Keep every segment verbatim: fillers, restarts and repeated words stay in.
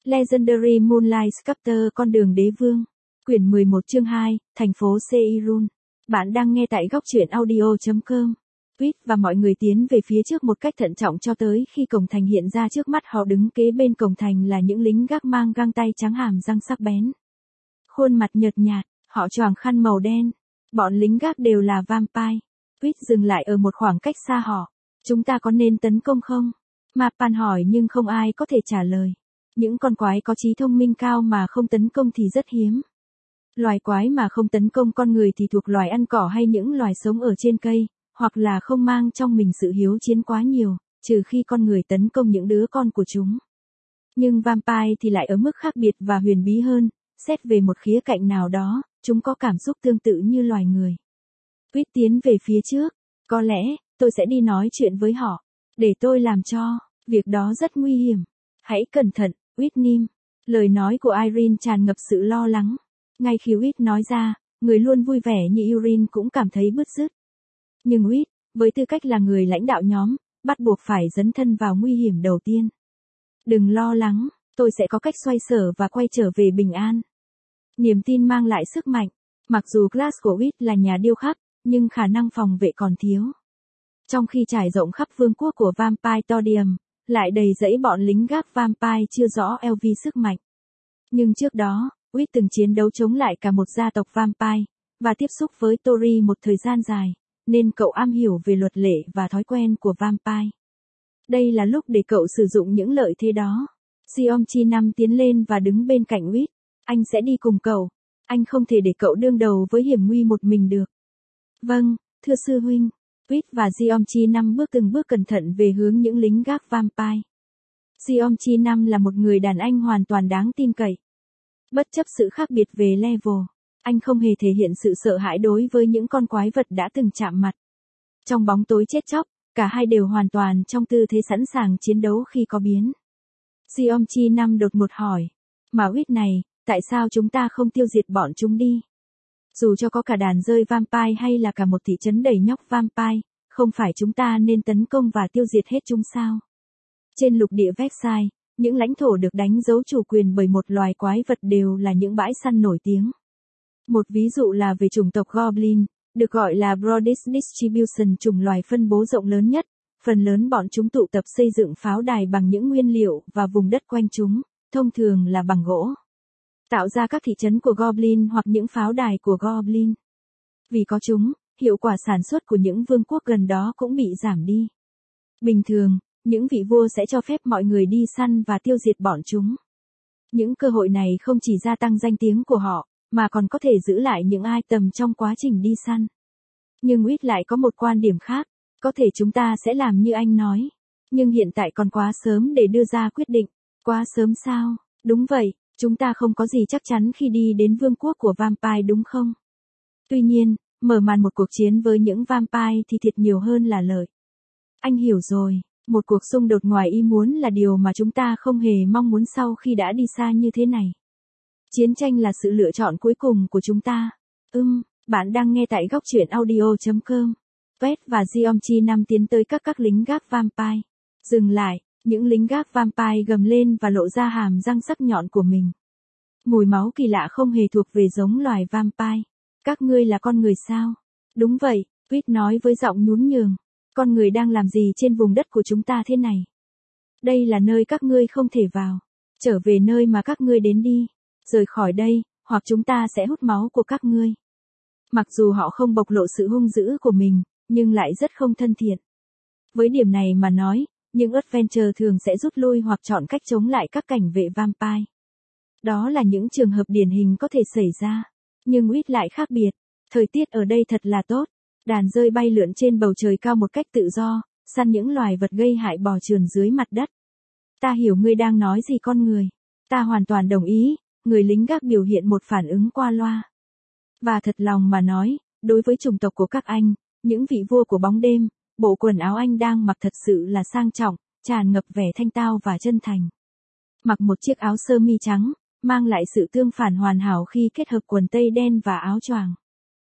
Legendary Moonlight Sculptor Con đường đế vương. Quyển mười một chương hai, thành phố Seirun. Bạn đang nghe tại góc truyện audio chấm com. Quýt và mọi người tiến về phía trước một cách thận trọng cho tới khi cổng thành hiện ra trước mắt họ. Đứng kế bên cổng thành là những lính gác mang găng tay trắng hàm răng sắc bén. Khuôn mặt nhợt nhạt, họ choàng khăn màu đen. Bọn lính gác đều là vampire. Quýt dừng lại ở một khoảng cách xa họ. Chúng ta có nên tấn công không? Mapan hỏi nhưng không ai có thể trả lời. Những con quái có trí thông minh cao mà không tấn công thì rất hiếm. Loài quái mà không tấn công con người thì thuộc loài ăn cỏ hay những loài sống ở trên cây, hoặc là không mang trong mình sự hiếu chiến quá nhiều, trừ khi con người tấn công những đứa con của chúng. Nhưng vampire thì lại ở mức khác biệt và huyền bí hơn, xét về một khía cạnh nào đó, chúng có cảm xúc tương tự như loài người. Quýt tiến về phía trước, có lẽ, tôi sẽ đi nói chuyện với họ, để tôi làm cho, việc đó rất nguy hiểm. Hãy cẩn thận, Whitney. Lời nói của Irene tràn ngập sự lo lắng. Ngay khi Whit nói ra, người luôn vui vẻ như Irene cũng cảm thấy bứt rứt. Nhưng Whit, với tư cách là người lãnh đạo nhóm, bắt buộc phải dấn thân vào nguy hiểm đầu tiên. Đừng lo lắng, tôi sẽ có cách xoay sở và quay trở về bình an. Niềm tin mang lại sức mạnh. Mặc dù class của Whit là nhà điêu khắc, nhưng khả năng phòng vệ còn thiếu. Trong khi trải rộng khắp vương quốc của Vampire Todium, lại đầy dẫy bọn lính gác vampire chưa rõ lờ vê sức mạnh. Nhưng trước đó, Whit từng chiến đấu chống lại cả một gia tộc vampire, và tiếp xúc với Tori một thời gian dài, nên cậu am hiểu về luật lệ và thói quen của vampire. Đây là lúc để cậu sử dụng những lợi thế đó. Xiomchi năm tiến lên và đứng bên cạnh Whit. Anh sẽ đi cùng cậu. Anh không thể để cậu đương đầu với hiểm nguy một mình được. Vâng, thưa sư huynh. Whit và Xiomchi năm bước từng bước cẩn thận về hướng những lính gác vampire. Xiomchi năm là một người đàn anh hoàn toàn đáng tin cậy. Bất chấp sự khác biệt về level, anh không hề thể hiện sự sợ hãi đối với những con quái vật đã từng chạm mặt. Trong bóng tối chết chóc, cả hai đều hoàn toàn trong tư thế sẵn sàng chiến đấu khi có biến. Xiomchi năm đột ngột hỏi, mà Whit này, tại sao chúng ta không tiêu diệt bọn chúng đi? Dù cho có cả đàn rơi vampire hay là cả một thị trấn đầy nhóc vampire, không phải chúng ta nên tấn công và tiêu diệt hết chúng sao? Trên lục địa Vexai, những lãnh thổ được đánh dấu chủ quyền bởi một loài quái vật đều là những bãi săn nổi tiếng. Một ví dụ là về chủng tộc Goblin, được gọi là Broadest Distribution, chủng loài phân bố rộng lớn nhất. Phần lớn bọn chúng tụ tập xây dựng pháo đài bằng những nguyên liệu và vùng đất quanh chúng, thông thường là bằng gỗ. Tạo ra các thị trấn của Goblin hoặc những pháo đài của Goblin. Vì có chúng, hiệu quả sản xuất của những vương quốc gần đó cũng bị giảm đi. Bình thường, những vị vua sẽ cho phép mọi người đi săn và tiêu diệt bọn chúng. Những cơ hội này không chỉ gia tăng danh tiếng của họ, mà còn có thể giữ lại những item trong quá trình đi săn. Nhưng Whit lại có một quan điểm khác, có thể chúng ta sẽ làm như anh nói. Nhưng hiện tại còn quá sớm để đưa ra quyết định. Quá sớm sao? Đúng vậy, chúng ta không có gì chắc chắn khi đi đến vương quốc của vampire đúng không? Tuy nhiên, mở màn một cuộc chiến với những vampire thì thiệt nhiều hơn là lợi. Anh hiểu rồi. Một cuộc xung đột ngoài ý muốn là điều mà chúng ta không hề mong muốn sau khi đã đi xa như thế này. Chiến tranh là sự lựa chọn cuối cùng của chúng ta. Ừm, bạn đang nghe tại góc truyện audio chấm com. Pet và Xiomchi năm tiến tới các các lính gác vampire. Dừng lại, những lính gác vampire gầm lên và lộ ra hàm răng sắc nhọn của mình. Mùi máu kỳ lạ không hề thuộc về giống loài vampire. Các ngươi là con người sao? Đúng vậy, Pet nói với giọng nhún nhường. Con người đang làm gì trên vùng đất của chúng ta thế này? Đây là nơi các ngươi không thể vào. Trở về nơi mà các ngươi đến đi. Rời khỏi đây, hoặc chúng ta sẽ hút máu của các ngươi. Mặc dù họ không bộc lộ sự hung dữ của mình, nhưng lại rất không thân thiện. Với điểm này mà nói, những Adventure thường sẽ rút lui hoặc chọn cách chống lại các cảnh vệ vampire. Đó là những trường hợp điển hình có thể xảy ra. Nhưng Whit lại khác biệt. Thời tiết ở đây thật là tốt. Đàn rơi bay lượn trên bầu trời cao một cách tự do, săn những loài vật gây hại bò trườn dưới mặt đất. Ta hiểu ngươi đang nói gì con người. Ta hoàn toàn đồng ý, người lính gác biểu hiện một phản ứng qua loa. Và thật lòng mà nói, đối với chủng tộc của các anh, những vị vua của bóng đêm, bộ quần áo anh đang mặc thật sự là sang trọng, tràn ngập vẻ thanh tao và chân thành. Mặc một chiếc áo sơ mi trắng, mang lại sự tương phản hoàn hảo khi kết hợp quần tây đen và áo choàng.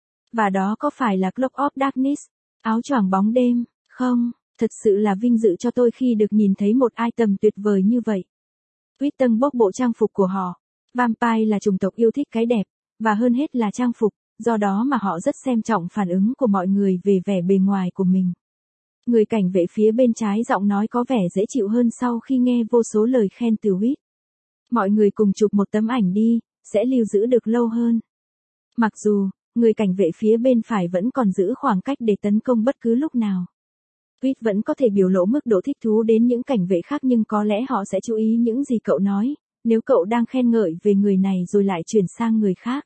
Và đó có phải là Cloak of Darkness, áo choàng bóng đêm, không? Thật sự là vinh dự cho tôi khi được nhìn thấy một item tuyệt vời như vậy. Quýt tâng bốc bộ trang phục của họ. Vampire là chủng tộc yêu thích cái đẹp, và hơn hết là trang phục, do đó mà họ rất xem trọng phản ứng của mọi người về vẻ bề ngoài của mình. Người cảnh vệ phía bên trái giọng nói có vẻ dễ chịu hơn sau khi nghe vô số lời khen từ Quýt. Mọi người cùng chụp một tấm ảnh đi, sẽ lưu giữ được lâu hơn. Mặc dù, người cảnh vệ phía bên phải vẫn còn giữ khoảng cách để tấn công bất cứ lúc nào. Quýt vẫn có thể biểu lộ mức độ thích thú đến những cảnh vệ khác, nhưng có lẽ họ sẽ chú ý những gì cậu nói, nếu cậu đang khen ngợi về người này rồi lại chuyển sang người khác.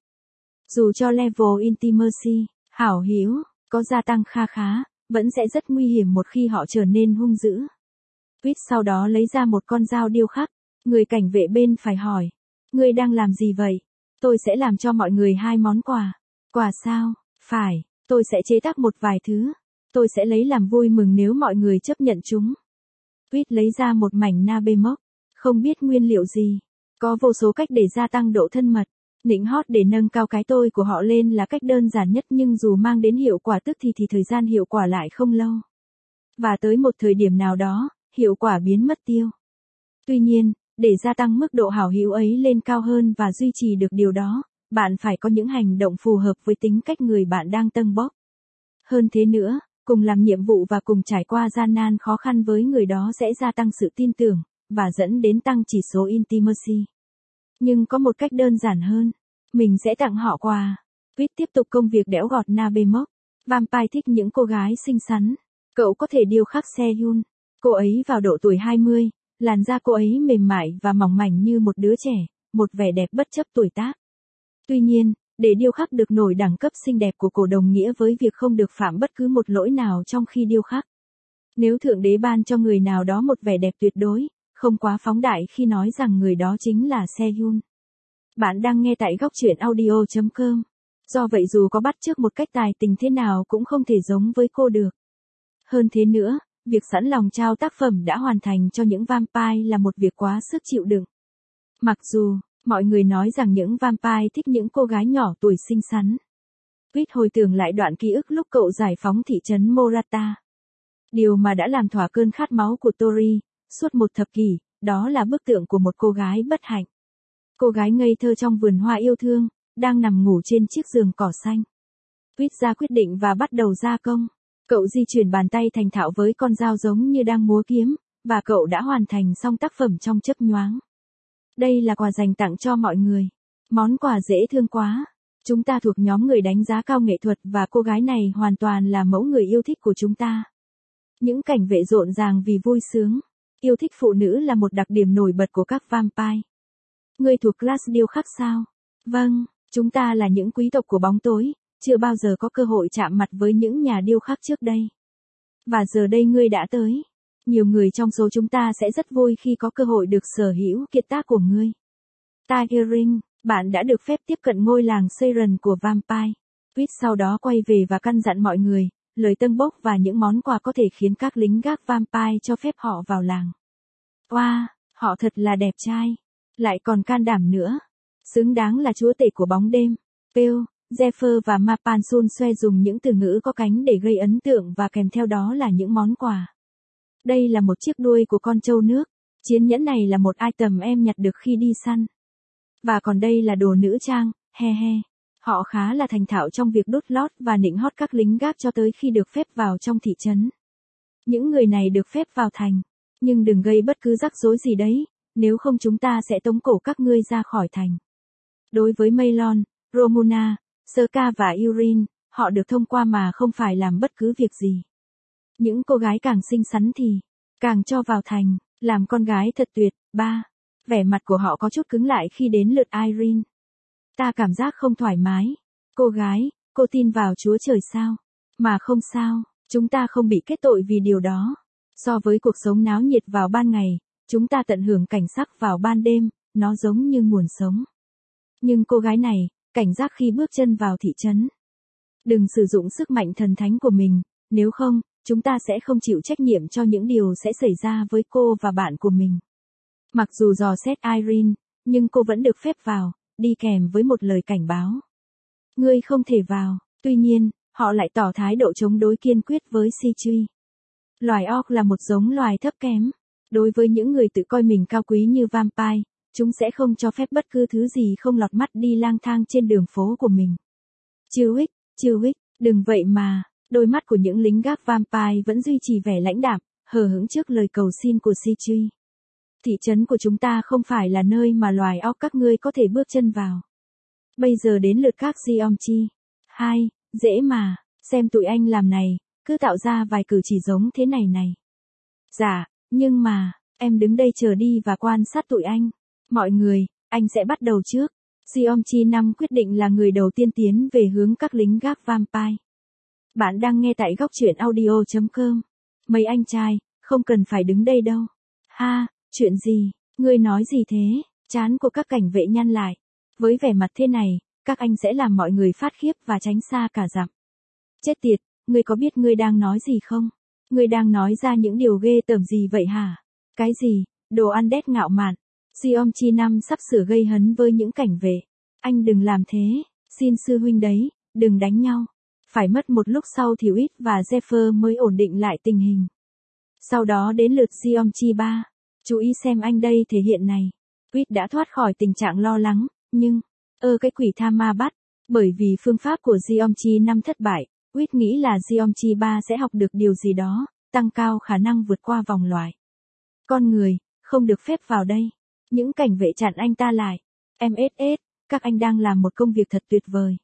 Dù cho level intimacy, hảo hữu, có gia tăng kha khá, vẫn sẽ rất nguy hiểm một khi họ trở nên hung dữ. Quýt sau đó lấy ra một con dao điêu khắc, người cảnh vệ bên phải hỏi. Ngươi đang làm gì vậy? Tôi sẽ làm cho mọi người hai món quà. Quà sao? Phải, tôi sẽ chế tác một vài thứ. Tôi sẽ lấy làm vui mừng nếu mọi người chấp nhận chúng. Quýt lấy ra một mảnh nabe mốc, không biết nguyên liệu gì. Có vô số cách để gia tăng độ thân mật. Nịnh hót để nâng cao cái tôi của họ lên là cách đơn giản nhất, nhưng dù mang đến hiệu quả tức thì thì thời gian hiệu quả lại không lâu. Và tới một thời điểm nào đó, hiệu quả biến mất tiêu. Tuy nhiên, để gia tăng mức độ hảo hữu ấy lên cao hơn và duy trì được điều đó, bạn phải có những hành động phù hợp với tính cách người bạn đang tâng bốc. Hơn thế nữa, cùng làm nhiệm vụ và cùng trải qua gian nan khó khăn với người đó sẽ gia tăng sự tin tưởng, và dẫn đến tăng chỉ số intimacy. Nhưng có một cách đơn giản hơn. Mình sẽ tặng họ quà. Quýt tiếp tục công việc đẽo gọt nabe mốc. Vampire thích những cô gái xinh xắn. Cậu có thể điêu khắc Sehun. Cô ấy vào độ tuổi hai mươi, làn da cô ấy mềm mại và mỏng mảnh như một đứa trẻ, một vẻ đẹp bất chấp tuổi tác. Tuy nhiên, để điêu khắc được nổi đẳng cấp xinh đẹp của cô đồng nghĩa với việc không được phạm bất cứ một lỗi nào trong khi điêu khắc. Nếu Thượng Đế ban cho người nào đó một vẻ đẹp tuyệt đối, không quá phóng đại khi nói rằng người đó chính là Sehun. Bạn đang nghe tại góc truyện audio chấm com. Do vậy dù có bắt chước một cách tài tình thế nào cũng không thể giống với cô được. Hơn thế nữa, việc sẵn lòng trao tác phẩm đã hoàn thành cho những vampire là một việc quá sức chịu đựng. Mặc dù, mọi người nói rằng những vampire thích những cô gái nhỏ tuổi xinh xắn. Quýt hồi tưởng lại đoạn ký ức lúc cậu giải phóng thị trấn Morata. Điều mà đã làm thỏa cơn khát máu của Tori, suốt một thập kỷ, đó là bức tượng của một cô gái bất hạnh. Cô gái ngây thơ trong vườn hoa yêu thương, đang nằm ngủ trên chiếc giường cỏ xanh. Quýt ra quyết định và bắt đầu gia công. Cậu di chuyển bàn tay thành thạo với con dao giống như đang múa kiếm, và cậu đã hoàn thành xong tác phẩm trong chớp nhoáng. Đây là quà dành tặng cho mọi người. Món quà dễ thương quá. Chúng ta thuộc nhóm người đánh giá cao nghệ thuật và cô gái này hoàn toàn là mẫu người yêu thích của chúng ta. Những cảnh vệ rộn ràng vì vui sướng. Yêu thích phụ nữ là một đặc điểm nổi bật của các vampire. Ngươi thuộc class điêu khắc sao? Vâng, chúng ta là những quý tộc của bóng tối, chưa bao giờ có cơ hội chạm mặt với những nhà điêu khắc trước đây. Và giờ đây ngươi đã tới. Nhiều người trong số chúng ta sẽ rất vui khi có cơ hội được sở hữu kiệt tác của ngươi. Tiger Ring, bạn đã được phép tiếp cận ngôi làng Siren của vampire. Quýt sau đó quay về và căn dặn mọi người, lời tâng bốc và những món quà có thể khiến các lính gác vampire cho phép họ vào làng. Wow, họ thật là đẹp trai. Lại còn can đảm nữa. Xứng đáng là chúa tể của bóng đêm. Pale, Zephyr và Mapansun xoe dùng những từ ngữ có cánh để gây ấn tượng và kèm theo đó là những món quà. Đây là một chiếc đuôi của con trâu nước. Chiến nhẫn này là một item em nhặt được khi đi săn. Và còn đây là đồ nữ trang, he he. Họ khá là thành thạo trong việc đốt lót và nịnh hót các lính gác cho tới khi được phép vào trong thị trấn. Những người này được phép vào thành. Nhưng đừng gây bất cứ rắc rối gì đấy, nếu không chúng ta sẽ tống cổ các ngươi ra khỏi thành. Đối với Maylon, Romuna, Serka và Urin, họ được thông qua mà không phải làm bất cứ việc gì. Những cô gái càng xinh xắn thì càng cho vào thành, làm con gái thật tuyệt. Ba. Vẻ mặt của họ có chút cứng lại khi đến lượt Irene. Ta cảm giác không thoải mái. Cô gái, cô tin vào Chúa Trời sao? Mà không sao, chúng ta không bị kết tội vì điều đó. So với cuộc sống náo nhiệt vào ban ngày, chúng ta tận hưởng cảnh sắc vào ban đêm, nó giống như nguồn sống. Nhưng cô gái này, cảnh giác khi bước chân vào thị trấn. Đừng sử dụng sức mạnh thần thánh của mình, nếu không, chúng ta sẽ không chịu trách nhiệm cho những điều sẽ xảy ra với cô và bạn của mình. Mặc dù dò xét Irene, nhưng cô vẫn được phép vào, đi kèm với một lời cảnh báo. Ngươi không thể vào, tuy nhiên, họ lại tỏ thái độ chống đối kiên quyết với Sichui. Loài orc là một giống loài thấp kém. Đối với những người tự coi mình cao quý như vampire, chúng sẽ không cho phép bất cứ thứ gì không lọt mắt đi lang thang trên đường phố của mình. Chewwick, Chewwick, đừng vậy mà. Đôi mắt của những lính gác vampire vẫn duy trì vẻ lãnh đạm, hờ hững trước lời cầu xin của Citri. Thị trấn của chúng ta không phải là nơi mà loài óc các ngươi có thể bước chân vào. Bây giờ đến lượt các Geomchi. Hai, dễ mà, xem tụi anh làm này, cứ tạo ra vài cử chỉ giống thế này này. Dạ, nhưng mà, em đứng đây chờ đi và quan sát tụi anh. Mọi người, anh sẽ bắt đầu trước. Geomchi năm quyết định là người đầu tiên tiến về hướng các lính gác vampire. Bạn đang nghe tại góc truyện audio chấm com. Mấy anh trai, không cần phải đứng đây đâu. Ha, chuyện gì, ngươi nói gì thế? Trán của các cảnh vệ nhăn lại. Với vẻ mặt thế này, các anh sẽ làm mọi người phát khiếp và tránh xa cả dặm. Chết tiệt, ngươi có biết ngươi đang nói gì không? Ngươi đang nói ra những điều ghê tởm gì vậy hả? Cái gì, đồ ăn đét ngạo mạn. Geomchi năm sắp sửa gây hấn với những cảnh vệ. Anh đừng làm thế, xin sư huynh đấy, đừng đánh nhau. Phải mất một lúc sau thì Whit và Zephyr mới ổn định lại tình hình. Sau đó đến lượt Geomchi ba. Chú ý xem anh đây thể hiện này. Whit đã thoát khỏi tình trạng lo lắng, nhưng, ơ cái quỷ tha ma bắt, bởi vì phương pháp của Geomchi năm thất bại, Whit nghĩ là Geomchi ba sẽ học được điều gì đó, tăng cao khả năng vượt qua vòng loại. Con người, không được phép vào đây. Những cảnh vệ chặn anh ta lại. em ét ét, các anh đang làm một công việc thật tuyệt vời.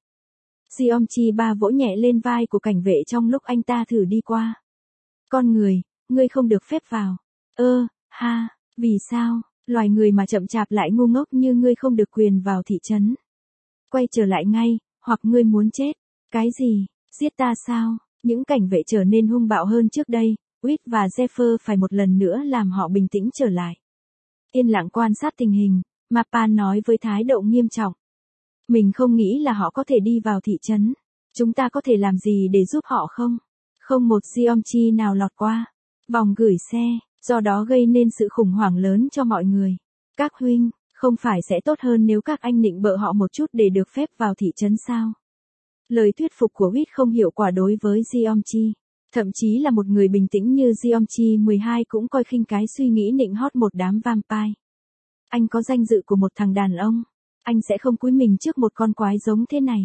Geomchi ba vỗ nhẹ lên vai của cảnh vệ trong lúc anh ta thử đi qua. Con người, ngươi không được phép vào. Ơ, ha, vì sao, loài người mà chậm chạp lại ngu ngốc như ngươi không được quyền vào thị trấn. Quay trở lại ngay, hoặc ngươi muốn chết. Cái gì, giết ta sao? Những cảnh vệ trở nên hung bạo hơn trước đây, Whit và Zephyr phải một lần nữa làm họ bình tĩnh trở lại. Yên lặng quan sát tình hình, Mapan nói với thái độ nghiêm trọng. Mình không nghĩ là họ có thể đi vào thị trấn. Chúng ta có thể làm gì để giúp họ không? Không một Geomchi nào lọt qua vòng gửi xe, do đó gây nên sự khủng hoảng lớn cho mọi người. Các huynh, không phải sẽ tốt hơn nếu các anh nịnh bợ họ một chút để được phép vào thị trấn sao? Lời thuyết phục của Whit không hiệu quả đối với Geomchi. Thậm chí là một người bình tĩnh như Geomchi mười hai cũng coi khinh cái suy nghĩ nịnh hót một đám vampire. Anh có danh dự của một thằng đàn ông. Anh sẽ không cúi mình trước một con quái giống thế này.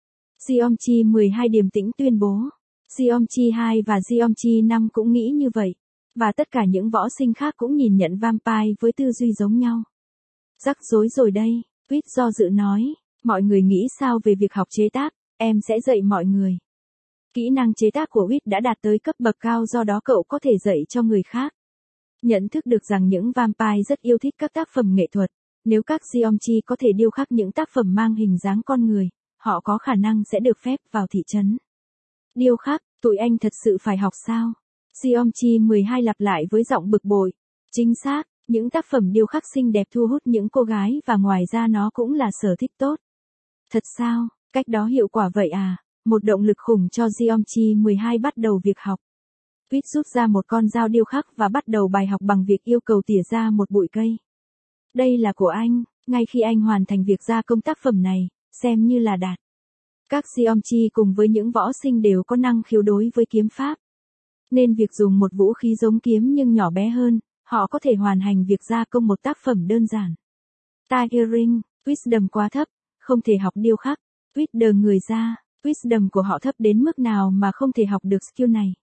Geomchi mười hai điềm tĩnh tuyên bố. Geomchi hai và Geomchi năm cũng nghĩ như vậy. Và tất cả những võ sinh khác cũng nhìn nhận vampire với tư duy giống nhau. Rắc rối rồi đây, Whit do dự nói. Mọi người nghĩ sao về việc học chế tác, em sẽ dạy mọi người. Kỹ năng chế tác của Whit đã đạt tới cấp bậc cao, do đó cậu có thể dạy cho người khác. Nhận thức được rằng những vampire rất yêu thích các tác phẩm nghệ thuật. Nếu các Geomchi có thể điêu khắc những tác phẩm mang hình dáng con người, họ có khả năng sẽ được phép vào thị trấn. Điêu khắc, tụi anh thật sự phải học sao? Geomchi mười hai lặp lại với giọng bực bội. Chính xác, những tác phẩm điêu khắc xinh đẹp thu hút những cô gái và ngoài ra nó cũng là sở thích tốt. Thật sao, cách đó hiệu quả vậy à? Một động lực khủng cho Geomchi mười hai bắt đầu việc học. Whit rút ra một con dao điêu khắc và bắt đầu bài học bằng việc yêu cầu tỉa ra một bụi cây. Đây là của anh, ngay khi anh hoàn thành việc gia công tác phẩm này, xem như là đạt. Các Geomchi cùng với những võ sinh đều có năng khiếu đối với kiếm pháp. Nên việc dùng một vũ khí giống kiếm nhưng nhỏ bé hơn, họ có thể hoàn thành việc gia công một tác phẩm đơn giản. Tiger Ring, Wisdom quá thấp, không thể học điêu khắc. Whit đờ người ra, Wisdom của họ thấp đến mức nào mà không thể học được skill này.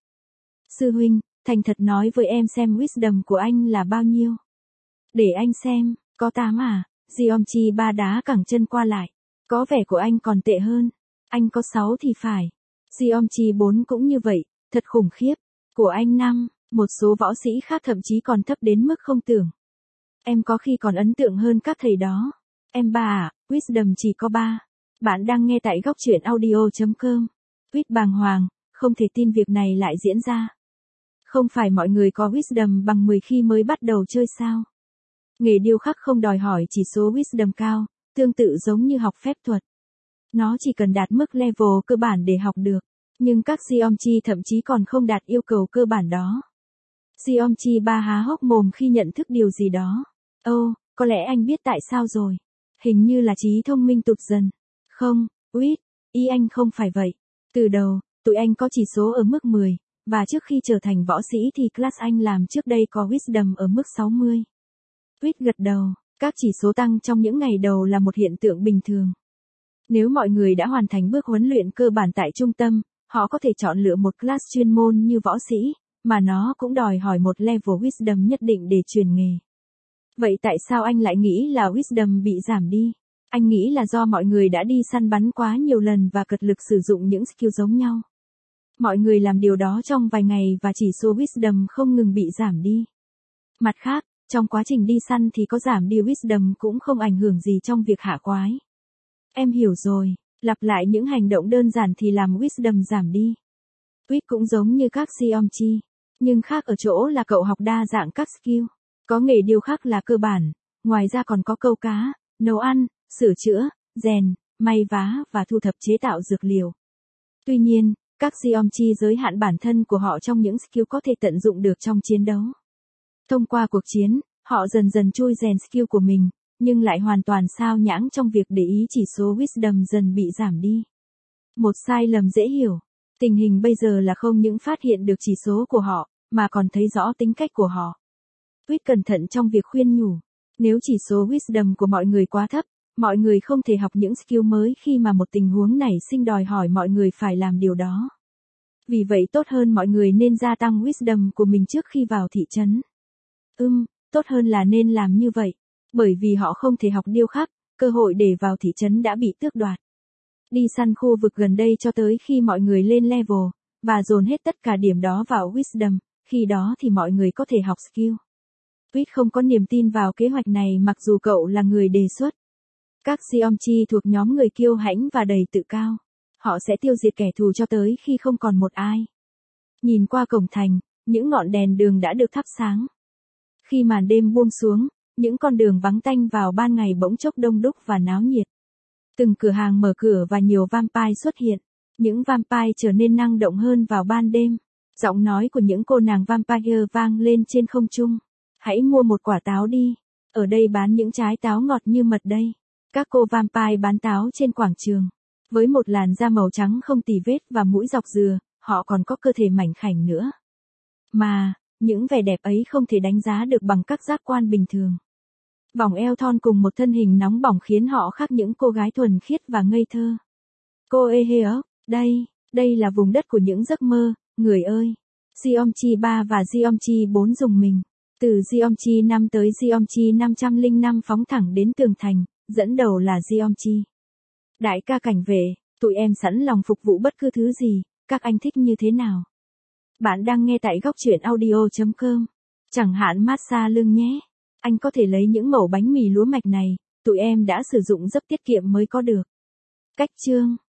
Sư huynh, thành thật nói với em xem Wisdom của anh là bao nhiêu. Để anh xem, có tám à? Geomchi ba đá cẳng chân qua lại. Có vẻ của anh còn tệ hơn. Anh có sáu thì phải. Geomchi bốn cũng như vậy, thật khủng khiếp. Của anh năm, một số võ sĩ khác thậm chí còn thấp đến mức không tưởng. Em có khi còn ấn tượng hơn các thầy đó. Em ba à, Wisdom chỉ có ba. Bạn đang nghe tại góc truyện audio chấm com. Whit bàng hoàng, không thể tin việc này lại diễn ra. Không phải mọi người có Wisdom bằng mười khi mới bắt đầu chơi sao? Nghề điêu khắc không đòi hỏi chỉ số Wisdom cao, tương tự giống như học phép thuật. Nó chỉ cần đạt mức level cơ bản để học được. Nhưng các Geomchi thậm chí còn không đạt yêu cầu cơ bản đó. Geomchi ba há hốc mồm khi nhận thức điều gì đó. Ô, oh, có lẽ anh biết tại sao rồi. Hình như là trí thông minh tụt dần. Không, Whit, ý anh không phải vậy. Từ đầu, tụi anh có chỉ số ở mức mười, Và trước khi trở thành võ sĩ thì class anh làm trước đây có Wisdom ở mức sáu mươi. Tweet gật đầu, các chỉ số tăng trong những ngày đầu là một hiện tượng bình thường. Nếu mọi người đã hoàn thành bước huấn luyện cơ bản tại trung tâm, họ có thể chọn lựa một class chuyên môn như võ sĩ, mà nó cũng đòi hỏi một level Wisdom nhất định để truyền nghề. Vậy tại sao anh lại nghĩ là Wisdom bị giảm đi? Anh nghĩ là do mọi người đã đi săn bắn quá nhiều lần và cật lực sử dụng những skill giống nhau. Mọi người làm điều đó trong vài ngày và chỉ số Wisdom không ngừng bị giảm đi. Mặt khác, trong quá trình đi săn thì có giảm đi Wisdom cũng không ảnh hưởng gì trong việc hạ quái. Em hiểu rồi, lặp lại những hành động đơn giản thì làm Wisdom giảm đi. Tweet cũng giống như các Xiaomchi, nhưng khác ở chỗ là cậu học đa dạng các skill. Có nghề điêu khắc là cơ bản, ngoài ra còn có câu cá, nấu ăn, sửa chữa, rèn, may vá và thu thập chế tạo dược liệu. Tuy nhiên, các Xiaomchi giới hạn bản thân của họ trong những skill có thể tận dụng được trong chiến đấu. Thông qua cuộc chiến, họ dần dần trui rèn skill của mình, nhưng lại hoàn toàn sao nhãng trong việc để ý chỉ số Wisdom dần bị giảm đi. Một sai lầm dễ hiểu. Tình hình bây giờ là không những phát hiện được chỉ số của họ, mà còn thấy rõ tính cách của họ. Tweet cẩn thận trong việc khuyên nhủ. Nếu chỉ số Wisdom của mọi người quá thấp, mọi người không thể học những skill mới khi mà một tình huống nảy sinh đòi hỏi mọi người phải làm điều đó. Vì vậy tốt hơn mọi người nên gia tăng Wisdom của mình trước khi vào thị trấn. Ừm, tốt hơn là nên làm như vậy. Bởi vì họ không thể học điêu khắc, cơ hội để vào thị trấn đã bị tước đoạt. Đi săn khu vực gần đây cho tới khi mọi người lên level, và dồn hết tất cả điểm đó vào Wisdom, khi đó thì mọi người có thể học skill. Tweet không có niềm tin vào kế hoạch này mặc dù cậu là người đề xuất. Các Xiaomchi thuộc nhóm người kiêu hãnh và đầy tự cao. Họ sẽ tiêu diệt kẻ thù cho tới khi không còn một ai. Nhìn qua cổng thành, những ngọn đèn đường đã được thắp sáng. Khi màn đêm buông xuống, những con đường vắng tanh vào ban ngày bỗng chốc đông đúc và náo nhiệt. Từng cửa hàng mở cửa và nhiều vampire xuất hiện. Những vampire trở nên năng động hơn vào ban đêm. Giọng nói của những cô nàng vampire vang lên trên không trung. Hãy mua một quả táo đi. Ở đây bán những trái táo ngọt như mật đây. Các cô vampire bán táo trên quảng trường. Với một làn da màu trắng không tì vết và mũi dọc dừa, họ còn có cơ thể mảnh khảnh nữa. Mà, những vẻ đẹp ấy không thể đánh giá được bằng các giác quan bình thường. Vòng eo thon cùng một thân hình nóng bỏng khiến họ khác những cô gái thuần khiết và ngây thơ. Cô ê hê ốc, đây, đây là vùng đất của những giấc mơ, người ơi. Xiaomchi ba và Xiaomchi bốn dùng mình. Từ Xiaomchi năm tới Xiaomchi năm trăm lẻ năm phóng thẳng đến tường thành, dẫn đầu là Xiaomchi. Đại ca cảnh vệ, tụi em sẵn lòng phục vụ bất cứ thứ gì, các anh thích như thế nào. Bạn đang nghe tại góc truyện audio chấm com. Chẳng hạn massage lưng nhé. Anh có thể lấy những mẩu bánh mì lúa mạch này, tụi em đã sử dụng rất tiết kiệm mới có được. Cách chương